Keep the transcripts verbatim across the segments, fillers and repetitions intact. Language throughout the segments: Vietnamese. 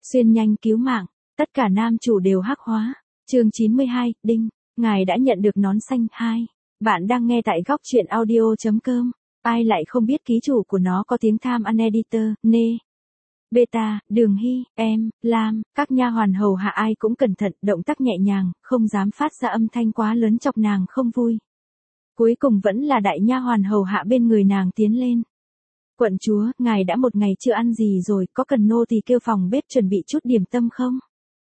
Xuyên nhanh cứu mạng, tất cả nam chủ đều hắc hóa. Chương chín mươi hai, đinh, ngài đã nhận được nón xanh. Hai. Bạn đang nghe tại góc truyện audio chấm com. Ai lại không biết ký chủ của nó có tiếng tham ăn editor, nê. Beta, Đường Hy, em, Lam, các nha hoàn hầu hạ ai cũng cẩn thận, động tác nhẹ nhàng, không dám phát ra âm thanh quá lớn chọc nàng không vui. Cuối cùng vẫn là đại nha hoàn hầu hạ bên người nàng tiến lên. Quận chúa, ngài đã một ngày chưa ăn gì rồi, có cần nô tỳ kêu phòng bếp chuẩn bị chút điểm tâm không?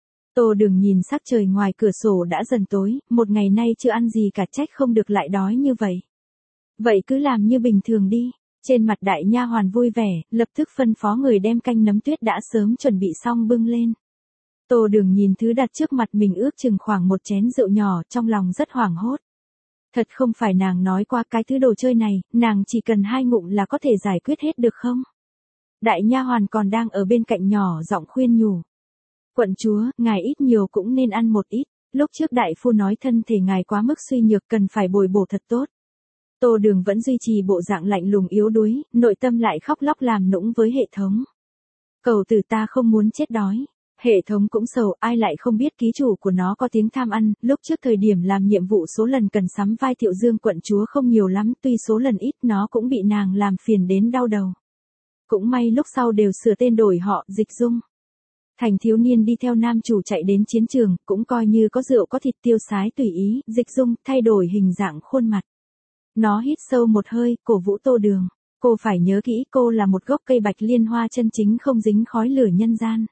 Tô Đường nhìn sắc trời ngoài cửa sổ đã dần tối, một ngày nay chưa ăn gì cả, trách không được lại đói như vậy. Vậy cứ làm như bình thường đi. Trên mặt đại nha hoàn vui vẻ, lập tức phân phó người đem canh nấm tuyết đã sớm chuẩn bị xong bưng lên. Tô Đường nhìn thứ đặt trước mặt mình ước chừng khoảng một chén rượu nhỏ, trong lòng rất hoảng hốt. Thật không phải nàng nói qua cái thứ đồ chơi này, nàng chỉ cần hai ngụm là có thể giải quyết hết được không? Đại nha hoàn còn đang ở bên cạnh nhỏ giọng khuyên nhủ. Quận chúa, ngài ít nhiều cũng nên ăn một ít, lúc trước đại phu nói thân thể ngài quá mức suy nhược cần phải bồi bổ thật tốt. Tô Đường vẫn duy trì bộ dạng lạnh lùng yếu đuối, nội tâm lại khóc lóc làm nũng với hệ thống. Cầu tử ta không muốn chết đói. Hệ thống cũng sầu, ai lại không biết ký chủ của nó có tiếng tham ăn, lúc trước thời điểm làm nhiệm vụ số lần cần sắm vai Thiệu Dương quận chúa không nhiều lắm, tuy số lần ít nó cũng bị nàng làm phiền đến đau đầu. Cũng may lúc sau đều sửa tên đổi họ, Dịch Dung. Thành thiếu niên đi theo nam chủ chạy đến chiến trường, cũng coi như có rượu có thịt tiêu sái tùy ý, Dịch Dung thay đổi hình dạng khuôn mặt. Nó hít sâu một hơi, cổ vũ Tô Đường. Cô phải nhớ kỹ, cô là một gốc cây bạch liên hoa chân chính không dính khói lửa nhân gian.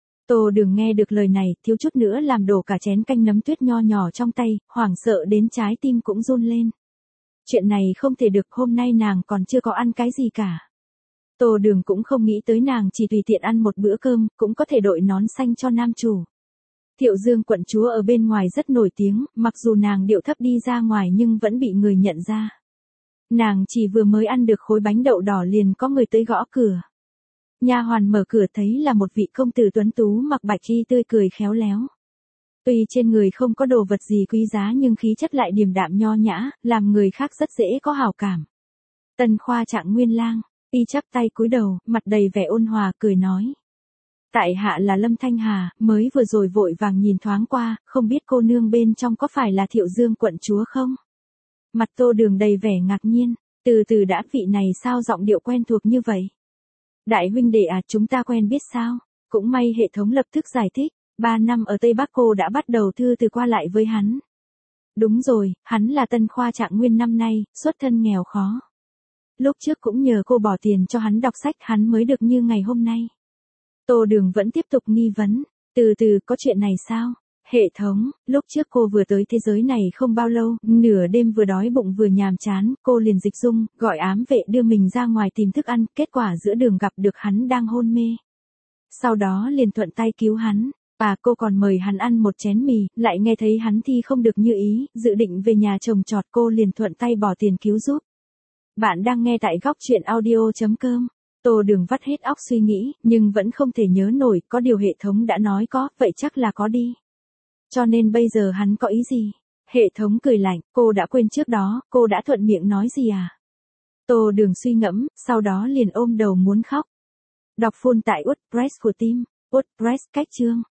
Tô Đường nghe được lời này, thiếu chút nữa làm đổ cả chén canh nấm tuyết nho nhỏ trong tay, hoảng sợ đến trái tim cũng run lên. Chuyện này không thể được, hôm nay nàng còn chưa có ăn cái gì cả. Tô Đường cũng không nghĩ tới nàng chỉ tùy tiện ăn một bữa cơm, cũng có thể đội nón xanh cho nam chủ. Thiệu Dương quận chúa ở bên ngoài rất nổi tiếng, mặc dù nàng điệu thấp đi ra ngoài nhưng vẫn bị người nhận ra. Nàng chỉ vừa mới ăn được khối bánh đậu đỏ liền có người tới gõ cửa. Nha hoàn mở cửa thấy là một vị công tử tuấn tú mặc bạch y tươi cười khéo léo. Tuy trên người không có đồ vật gì quý giá nhưng khí chất lại điềm đạm nho nhã, làm người khác rất dễ có hảo cảm. Tân Khoa Trạng Nguyên Lang, y chắp tay cúi đầu, mặt đầy vẻ ôn hòa cười nói. Tại hạ là Lâm Thanh Hà, mới vừa rồi vội vàng nhìn thoáng qua, không biết cô nương bên trong có phải là Thiệu Dương quận chúa không? Mặt Tô Đường đầy vẻ ngạc nhiên, từ từ đã, vị này sao giọng điệu quen thuộc như vậy? Đại huynh đệ à, chúng ta quen biết sao? Cũng may hệ thống lập tức giải thích, ba năm ở Tây Bắc cô đã bắt đầu thư từ qua lại với hắn. Đúng rồi, hắn là Tân Khoa Trạng Nguyên năm nay, xuất thân nghèo khó. Lúc trước cũng nhờ cô bỏ tiền cho hắn đọc sách hắn mới được như ngày hôm nay. Tô Đường vẫn tiếp tục nghi vấn, từ từ có chuyện này sao? Hệ thống, lúc trước cô vừa tới thế giới này không bao lâu, nửa đêm vừa đói bụng vừa nhàm chán, cô liền Dịch Dung, gọi ám vệ đưa mình ra ngoài tìm thức ăn, kết quả giữa đường gặp được hắn đang hôn mê. Sau đó liền thuận tay cứu hắn, và cô còn mời hắn ăn một chén mì, lại nghe thấy hắn thi không được như ý, dự định về nhà trồng trọt, cô liền thuận tay bỏ tiền cứu giúp. Bạn đang nghe tại góc truyện audio chấm com. Tô Đường vắt hết óc suy nghĩ, nhưng vẫn không thể nhớ nổi, có điều hệ thống đã nói có, vậy chắc là có đi. Cho nên bây giờ hắn có ý gì? Hệ thống cười lạnh, cô đã quên trước đó, cô đã thuận miệng nói gì à? Tô Đường suy ngẫm, sau đó liền ôm đầu muốn khóc. Đọc full tại WordPress của team, WordPress cách chương.